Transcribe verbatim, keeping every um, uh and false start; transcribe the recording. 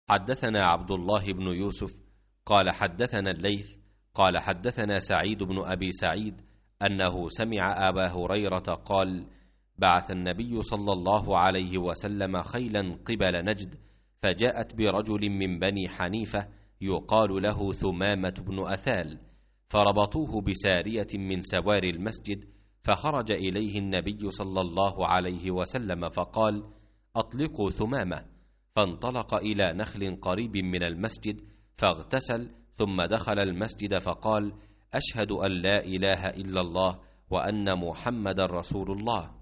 حدثنا عبد الله بن يوسف قال حدثنا الليث قال حدثنا سعيد بن أبي سعيد أنه سمع أبا هريرة قال: بعث النبي صلى الله عليه وسلم خيلا قبل نجد، فجاءت برجل من بني حنيفة يقال له ثمامة بن أثال، فربطوه بسارية من سوار المسجد، فخرج إليه النبي صلى الله عليه وسلم فقال: أطلقوا ثمامة. فانطلق إلى نخل قريب من المسجد فاغتسل، ثم دخل المسجد فقال: أشهد أن لا إله إلا الله وأن محمد رسول الله.